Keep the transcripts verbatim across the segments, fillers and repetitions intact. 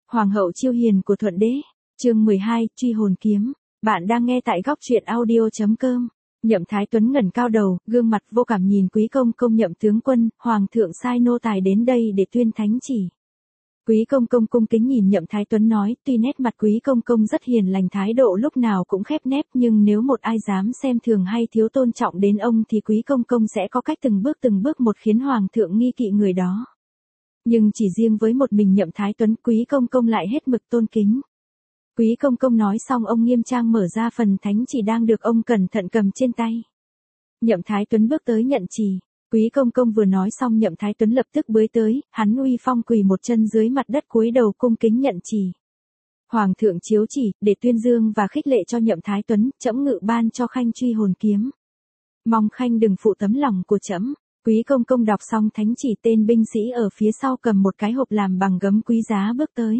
Hoàng hậu Chiêu Hiền của Thuận Đế, chương mười hai, truy hồn kiếm. Bạn đang nghe tại góc truyện audio chấm com. Nhậm Thái Tuấn ngẩng cao đầu, gương mặt vô cảm nhìn Quý công công. Nhậm tướng quân, hoàng thượng sai nô tài đến đây để tuyên thánh chỉ. Quý công công cung kính nhìn Nhậm Thái Tuấn nói, tuy nét mặt Quý công công rất hiền lành, thái độ lúc nào cũng khép nép, nhưng nếu một ai dám xem thường hay thiếu tôn trọng đến ông thì Quý công công sẽ có cách từng bước từng bước một khiến hoàng thượng nghi kỵ người đó. Nhưng chỉ riêng với một mình Nhậm Thái Tuấn, Quý công công lại hết mực tôn kính. Quý công công nói xong, ông nghiêm trang mở ra phần thánh chỉ đang được ông cẩn thận cầm trên tay. Nhậm Thái Tuấn bước tới nhận chỉ. Quý công công vừa nói xong, Nhậm Thái Tuấn lập tức bới tới, hắn uy phong quỳ một chân dưới mặt đất cúi đầu cung kính nhận chỉ. Hoàng thượng chiếu chỉ, để tuyên dương và khích lệ cho Nhậm Thái Tuấn, trẫm ngự ban cho khanh truy hồn kiếm. Mong khanh đừng phụ tấm lòng của trẫm. Quý công công đọc xong thánh chỉ, tên binh sĩ ở phía sau cầm một cái hộp làm bằng gấm quý giá bước tới.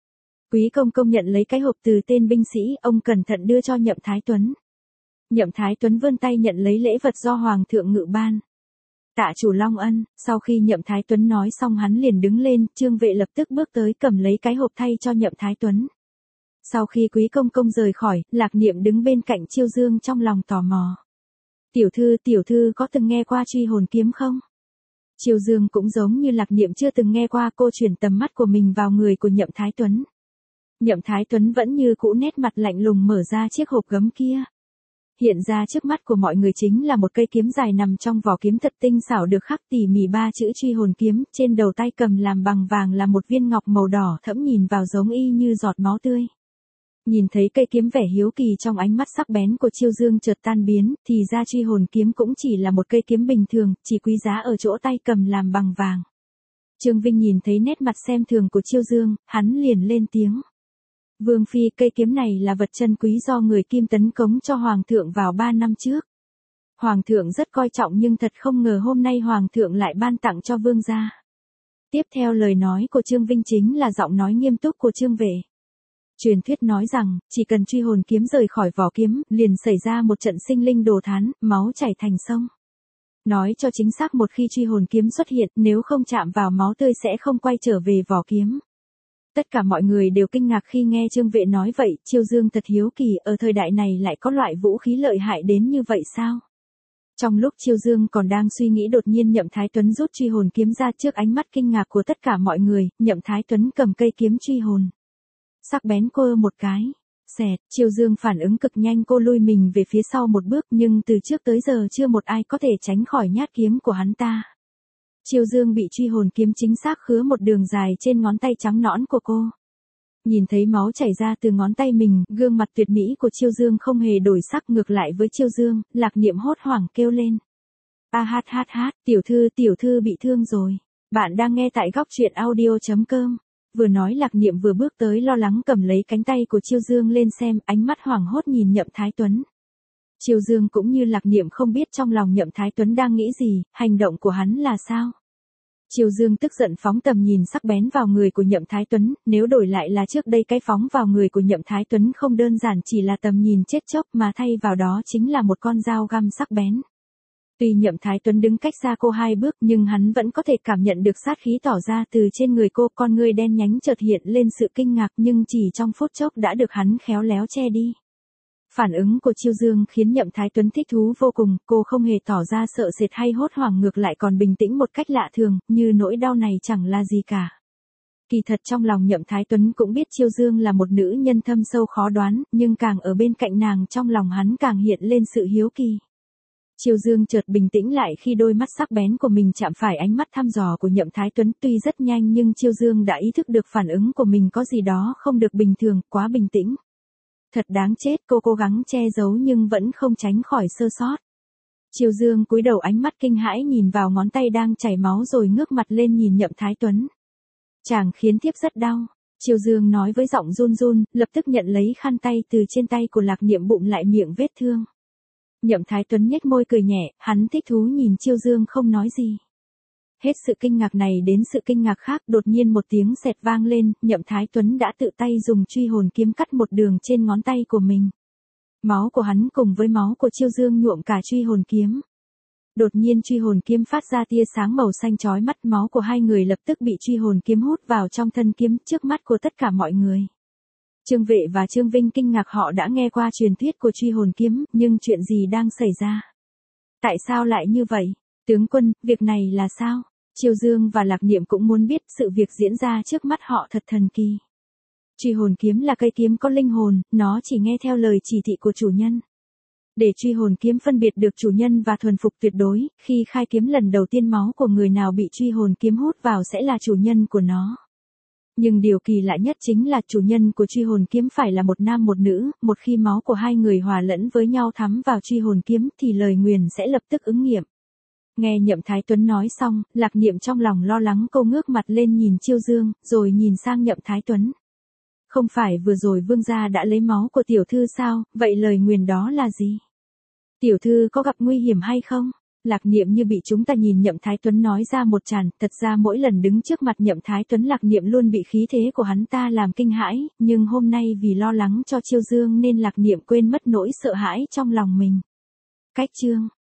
Quý công công nhận lấy cái hộp từ tên binh sĩ, ông cẩn thận đưa cho Nhậm Thái Tuấn. Nhậm Thái Tuấn vươn tay nhận lấy lễ vật do hoàng thượng ngự ban. Tạ chủ long ân. Sau khi Nhậm Thái Tuấn nói xong, hắn liền đứng lên, Trương Vệ lập tức bước tới cầm lấy cái hộp thay cho Nhậm Thái Tuấn. Sau khi Quý công công rời khỏi, Lạc Niệm đứng bên cạnh Chiêu Dương trong lòng tò mò. Tiểu thư, tiểu thư có từng nghe qua truy hồn kiếm không? Chiêu Dương cũng giống như Lạc Niệm chưa từng nghe qua, cô chuyển tầm mắt của mình vào người của Nhậm Thái Tuấn. Nhậm Thái Tuấn vẫn như cũ, nét mặt lạnh lùng mở ra chiếc hộp gấm kia. Hiện ra trước mắt của mọi người chính là một cây kiếm dài nằm trong vỏ kiếm thật tinh xảo, được khắc tỉ mỉ ba chữ truy hồn kiếm, trên đầu tay cầm làm bằng vàng là một viên ngọc màu đỏ thẫm, nhìn vào giống y như giọt máu tươi. Nhìn thấy cây kiếm, vẻ hiếu kỳ trong ánh mắt sắc bén của Chiêu Dương chợt tan biến, thì ra truy hồn kiếm cũng chỉ là một cây kiếm bình thường, chỉ quý giá ở chỗ tay cầm làm bằng vàng. Trương Vinh nhìn thấy nét mặt xem thường của Chiêu Dương, hắn liền lên tiếng. Vương phi, cây kiếm này là vật chân quý do người Kim tấn cống cho hoàng thượng vào ba năm trước. Hoàng thượng rất coi trọng, nhưng thật không ngờ hôm nay hoàng thượng lại ban tặng cho vương gia. Tiếp theo lời nói của Trương Vinh chính là giọng nói nghiêm túc của Trương Vệ. Truyền thuyết nói rằng, chỉ cần truy hồn kiếm rời khỏi vỏ kiếm, liền xảy ra một trận sinh linh đồ thán, máu chảy thành sông. Nói cho chính xác, một khi truy hồn kiếm xuất hiện, nếu không chạm vào máu tươi sẽ không quay trở về vỏ kiếm. Tất cả mọi người đều kinh ngạc khi nghe Trương Vệ nói vậy. Chiêu Dương thật hiếu kỳ, ở thời đại này lại có loại vũ khí lợi hại đến như vậy sao? Trong lúc Chiêu Dương còn đang suy nghĩ, đột nhiên Nhậm Thái Tuấn rút truy hồn kiếm ra. Trước ánh mắt kinh ngạc của tất cả mọi người, Nhậm Thái Tuấn cầm cây kiếm truy hồn. Sắc bén cô một cái. Xẹt, Chiêu Dương phản ứng cực nhanh, cô lui mình về phía sau một bước, nhưng từ trước tới giờ chưa một ai có thể tránh khỏi nhát kiếm của hắn ta. Chiêu Dương bị truy hồn kiếm chính xác khứa một đường dài trên ngón tay trắng nõn của cô. Nhìn thấy máu chảy ra từ ngón tay mình, gương mặt tuyệt mỹ của Chiêu Dương không hề đổi sắc. Ngược lại với Chiêu Dương, Lạc Niệm hốt hoảng kêu lên. A hát hát hát, tiểu thư, tiểu thư bị thương rồi. Bạn đang nghe tại góc truyện audio chấm com. Vừa nói, Lạc Niệm vừa bước tới lo lắng cầm lấy cánh tay của Chiêu Dương lên xem, ánh mắt hoảng hốt nhìn Nhậm Thái Tuấn. Chiêu Dương cũng như Lạc Niệm không biết trong lòng Nhậm Thái Tuấn đang nghĩ gì, hành động của hắn là sao. Chiêu Dương tức giận phóng tầm nhìn sắc bén vào người của Nhậm Thái Tuấn, nếu đổi lại là trước đây, cái phóng vào người của Nhậm Thái Tuấn không đơn giản chỉ là tầm nhìn chết chóc, mà thay vào đó chính là một con dao găm sắc bén. Tuy Nhậm Thái Tuấn đứng cách xa cô hai bước, nhưng hắn vẫn có thể cảm nhận được sát khí tỏ ra từ trên người cô. Con ngươi đen nhánh chợt hiện lên sự kinh ngạc, nhưng chỉ trong phút chốc đã được hắn khéo léo che đi. Phản ứng của Chiêu Dương khiến Nhậm Thái Tuấn thích thú vô cùng, cô không hề tỏ ra sợ sệt hay hốt hoảng, ngược lại còn bình tĩnh một cách lạ thường, như nỗi đau này chẳng là gì cả. Kỳ thật trong lòng Nhậm Thái Tuấn cũng biết Chiêu Dương là một nữ nhân thâm sâu khó đoán, nhưng càng ở bên cạnh nàng, trong lòng hắn càng hiện lên sự hiếu kỳ. Chiêu Dương chợt bình tĩnh lại khi đôi mắt sắc bén của mình chạm phải ánh mắt thăm dò của Nhậm Thái Tuấn. Tuy rất nhanh, nhưng Chiêu Dương đã ý thức được phản ứng của mình có gì đó không được bình thường, quá bình tĩnh. Thật đáng chết, cô cố gắng che giấu nhưng vẫn không tránh khỏi sơ sót. Chiêu Dương cúi đầu, ánh mắt kinh hãi nhìn vào ngón tay đang chảy máu rồi ngước mặt lên nhìn Nhậm Thái Tuấn. Chàng khiến thiếp rất đau. Chiêu Dương nói với giọng run run, lập tức nhận lấy khăn tay từ trên tay của Lạc Niệm, bụng lại miệng vết thương. Nhậm Thái Tuấn nhếch môi cười nhẹ, hắn thích thú nhìn Chiêu Dương không nói gì. Hết sự kinh ngạc này đến sự kinh ngạc khác, đột nhiên một tiếng sẹt vang lên, Nhậm Thái Tuấn đã tự tay dùng truy hồn kiếm cắt một đường trên ngón tay của mình. Máu của hắn cùng với máu của Chiêu Dương nhuộm cả truy hồn kiếm. Đột nhiên truy hồn kiếm phát ra tia sáng màu xanh chói mắt, máu của hai người lập tức bị truy hồn kiếm hút vào trong thân kiếm trước mắt của tất cả mọi người. Trương Vệ và Trương Vinh kinh ngạc, họ đã nghe qua truyền thuyết của truy hồn kiếm, nhưng chuyện gì đang xảy ra? Tại sao lại như vậy? Tướng quân, việc này là sao? Chiêu Dương và Lạc Niệm cũng muốn biết, sự việc diễn ra trước mắt họ thật thần kỳ. Truy hồn kiếm là cây kiếm có linh hồn, nó chỉ nghe theo lời chỉ thị của chủ nhân. Để truy hồn kiếm phân biệt được chủ nhân và thuần phục tuyệt đối, khi khai kiếm lần đầu tiên máu của người nào bị truy hồn kiếm hút vào sẽ là chủ nhân của nó. Nhưng điều kỳ lạ nhất chính là chủ nhân của truy hồn kiếm phải là một nam một nữ, một khi máu của hai người hòa lẫn với nhau thấm vào truy hồn kiếm thì lời nguyền sẽ lập tức ứng nghiệm. Nghe Nhậm Thái Tuấn nói xong, Lạc Niệm trong lòng lo lắng, cô ngước mặt lên nhìn Chiêu Dương, rồi nhìn sang Nhậm Thái Tuấn. Không phải vừa rồi vương gia đã lấy máu của tiểu thư sao, vậy lời nguyền đó là gì? Tiểu thư có gặp nguy hiểm hay không? Lạc Niệm như bị chúng ta nhìn Nhậm Thái Tuấn nói ra một tràn, thật ra mỗi lần đứng trước mặt Nhậm Thái Tuấn Lạc Niệm luôn bị khí thế của hắn ta làm kinh hãi, nhưng hôm nay vì lo lắng cho Chiêu Dương nên Lạc Niệm quên mất nỗi sợ hãi trong lòng mình. Cách chương